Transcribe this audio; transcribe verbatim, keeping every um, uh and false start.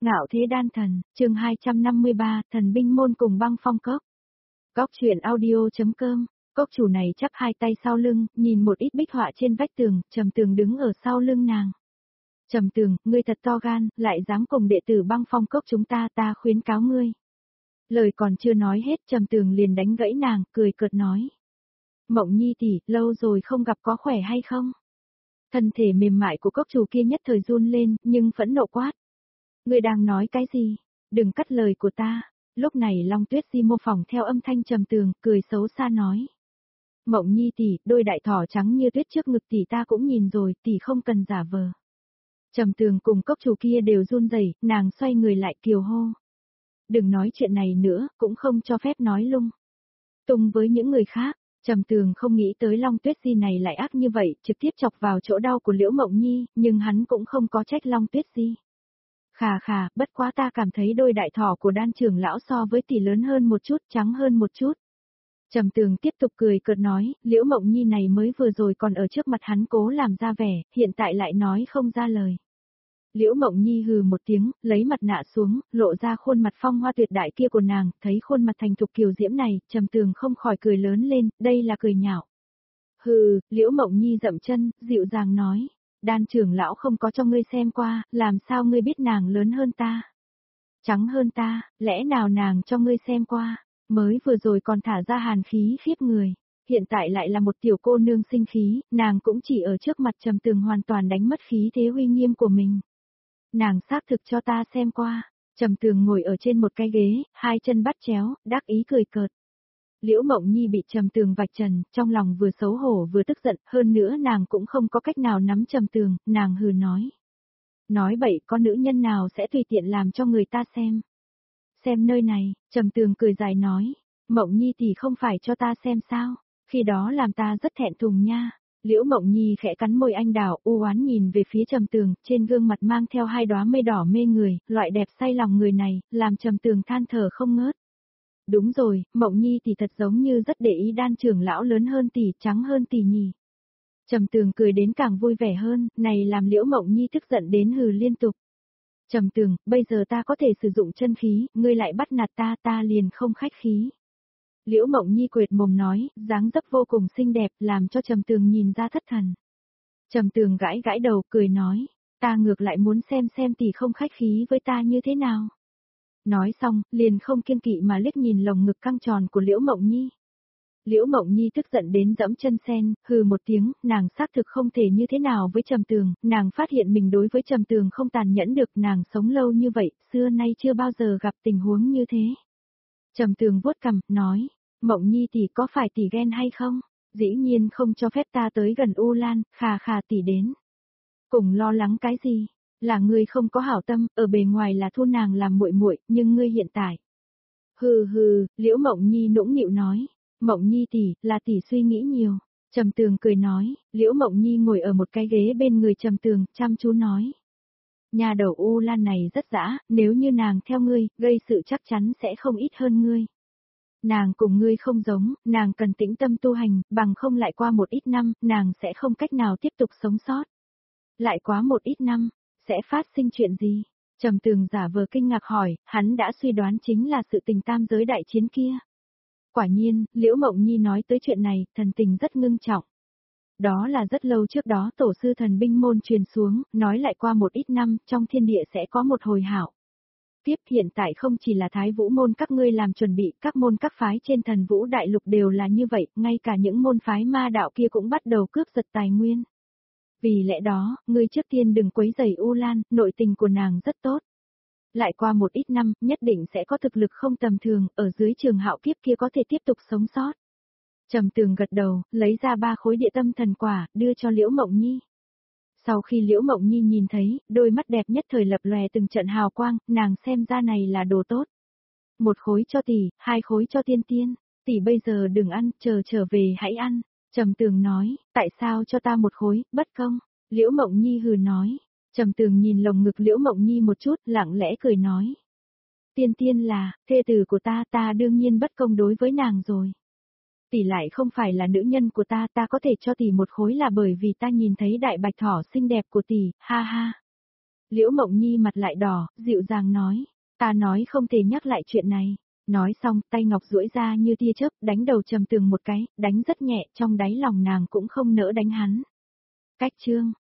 Ngạo thế đan thần, chương hai trăm năm mươi ba, thần binh môn cùng băng phong cốc. Cốc truyện audio.com, cốc chủ này chắp hai tay sau lưng, nhìn một ít bích họa trên vách tường, Trầm Tường đứng ở sau lưng nàng. Trầm Tường, ngươi thật to gan, lại dám cùng đệ tử băng phong cốc chúng ta, ta khuyến cáo ngươi. Lời còn chưa nói hết, Trầm Tường liền đánh gãy nàng, cười cợt nói. Mộng Nhi tỷ, lâu rồi không gặp, có khỏe hay không? Thân thể mềm mại của cốc chủ kia nhất thời run lên, nhưng phẫn nộ quát. Ngươi đang nói cái gì? Đừng cắt lời của ta. Lúc này Long Tuyết Di mô phỏng theo âm thanh Trầm Tường, cười xấu xa nói. Mộng Nhi tỷ, đôi đại thỏ trắng như tuyết trước ngực tỷ ta cũng nhìn rồi, tỷ không cần giả vờ. Trầm Tường cùng cốc chủ kia đều run rẩy, nàng xoay người lại kiều hô. Đừng nói chuyện này nữa, cũng không cho phép nói lung tung với những người khác. Trầm Tường không nghĩ tới Long Tuyết Di này lại ác như vậy, trực tiếp chọc vào chỗ đau của Liễu Mộng Nhi, nhưng hắn cũng không có trách Long Tuyết Di. Khà khà, bất quá ta cảm thấy đôi đại thỏ của đan trưởng lão so với tỷ lớn hơn một chút, trắng hơn một chút. Trầm Tường tiếp tục cười cợt nói, Liễu Mộng Nhi này mới vừa rồi còn ở trước mặt hắn cố làm ra vẻ, hiện tại lại nói không ra lời. Liễu Mộng Nhi hừ một tiếng, lấy mặt nạ xuống, lộ ra khuôn mặt phong hoa tuyệt đại kia của nàng, thấy khuôn mặt thành thục kiều diễm này, Trầm Tường không khỏi cười lớn lên, đây là cười nhạo. Hừ, Liễu Mộng Nhi dậm chân, dịu dàng nói. Đan trưởng lão không có cho ngươi xem qua, làm sao ngươi biết nàng lớn hơn ta? Trắng hơn ta, lẽ nào nàng cho ngươi xem qua? Mới vừa rồi còn thả ra hàn khí khiếp người, hiện tại lại là một tiểu cô nương sinh khí, nàng cũng chỉ ở trước mặt Trầm Tường hoàn toàn đánh mất khí thế uy nghiêm của mình. Nàng xác thực cho ta xem qua. Trầm Tường ngồi ở trên một cái ghế, hai chân bắt chéo, đắc ý cười cợt. Liễu Mộng Nhi bị Trầm Tường vạch trần, trong lòng vừa xấu hổ vừa tức giận, hơn nữa nàng cũng không có cách nào nắm Trầm Tường, nàng hừ nói. Nói bậy, có nữ nhân nào sẽ tùy tiện làm cho người ta xem. Xem nơi này, Trầm Tường cười dài nói, Mộng Nhi tỷ không phải cho ta xem sao, khi đó làm ta rất thẹn thùng nha. Liễu Mộng Nhi khẽ cắn môi anh đào, u oán nhìn về phía Trầm Tường, trên gương mặt mang theo hai đóa mây đỏ mê người, loại đẹp say lòng người này, làm Trầm Tường than thở không ngớt. Đúng rồi, Mộng Nhi tỷ thật giống như rất để ý đan trưởng lão lớn hơn tỷ, trắng hơn tỷ nhỉ. Trầm Tường cười đến càng vui vẻ hơn, này làm Liễu Mộng Nhi tức giận đến hừ liên tục. Trầm Tường, bây giờ ta có thể sử dụng chân khí, ngươi lại bắt nạt ta, ta liền không khách khí. Liễu Mộng Nhi quệt mồm nói, dáng dấp vô cùng xinh đẹp, làm cho Trầm Tường nhìn ra thất thần. Trầm Tường gãi gãi đầu, cười nói, ta ngược lại muốn xem xem tỷ không khách khí với ta như thế nào. Nói xong, liền không kiêng kỵ mà liếc nhìn lồng ngực căng tròn của Liễu Mộng Nhi. Liễu Mộng Nhi tức giận đến dẫm chân sen, hừ một tiếng, nàng xác thực không thể như thế nào với Trầm Tường, nàng phát hiện mình đối với Trầm Tường không tàn nhẫn được, nàng sống lâu như vậy, xưa nay chưa bao giờ gặp tình huống như thế. Trầm Tường vuốt cằm, nói, Mộng Nhi tỷ có phải tỷ ghen hay không? Dĩ nhiên không cho phép ta tới gần U Lan, khà khà tỷ đến. Cùng lo lắng cái gì? Là ngươi không có hảo tâm, ở bề ngoài là thu nàng làm muội muội, nhưng ngươi hiện tại. Hừ hừ, Liễu Mộng Nhi nũng nịu nói, Mộng Nhi tỷ, là tỷ suy nghĩ nhiều. Trầm Tường cười nói, Liễu Mộng Nhi ngồi ở một cái ghế bên người Trầm Tường, chăm chú nói. Nhà đầu U Lan này rất dã, nếu như nàng theo ngươi, gây sự chắc chắn sẽ không ít hơn ngươi. Nàng cùng ngươi không giống, nàng cần tĩnh tâm tu hành, bằng không lại qua một ít năm, nàng sẽ không cách nào tiếp tục sống sót. Lại quá một ít năm, sẽ phát sinh chuyện gì? Trầm Tường giả vờ kinh ngạc hỏi, hắn đã suy đoán chính là sự tình tam giới đại chiến kia. Quả nhiên, Liễu Mộng Nhi nói tới chuyện này, thần tình rất ngưng trọng. Đó là rất lâu trước đó tổ sư thần binh môn truyền xuống, nói lại qua một ít năm, trong thiên địa sẽ có một hồi hảo. Tiếp hiện tại không chỉ là Thái Vũ môn các ngươi làm chuẩn bị, các môn các phái trên thần vũ đại lục đều là như vậy, ngay cả những môn phái ma đạo kia cũng bắt đầu cướp giật tài nguyên. Vì lẽ đó, ngươi trước tiên đừng quấy rầy U Lan, nội tình của nàng rất tốt. Lại qua một ít năm, nhất định sẽ có thực lực không tầm thường, ở dưới trường hạo kiếp kia có thể tiếp tục sống sót. Trầm Tường gật đầu, lấy ra ba khối địa tâm thần quả, đưa cho Liễu Mộng Nhi. Sau khi Liễu Mộng Nhi nhìn thấy, đôi mắt đẹp nhất thời lập lòe từng trận hào quang, nàng xem ra này là đồ tốt. Một khối cho tỷ, hai khối cho tiên tiên, tỷ bây giờ đừng ăn, chờ trở về hãy ăn. Trầm Tường nói, tại sao cho ta một khối, bất công? Liễu Mộng Nhi hừ nói. Trầm Tường nhìn lồng ngực Liễu Mộng Nhi một chút, lặng lẽ cười nói. Tiên tiên là, thê tử của ta, ta đương nhiên bất công đối với nàng rồi. Tỷ lại không phải là nữ nhân của ta, ta có thể cho tỷ một khối là bởi vì ta nhìn thấy đại bạch thỏ xinh đẹp của tỷ, ha ha. Liễu Mộng Nhi mặt lại đỏ, dịu dàng nói, ta nói không thể nhắc lại chuyện này. Nói xong, tay ngọc duỗi ra như tia chớp, đánh đầu Trầm Tường một cái, đánh rất nhẹ, trong đáy lòng nàng cũng không nỡ đánh hắn. Cách chương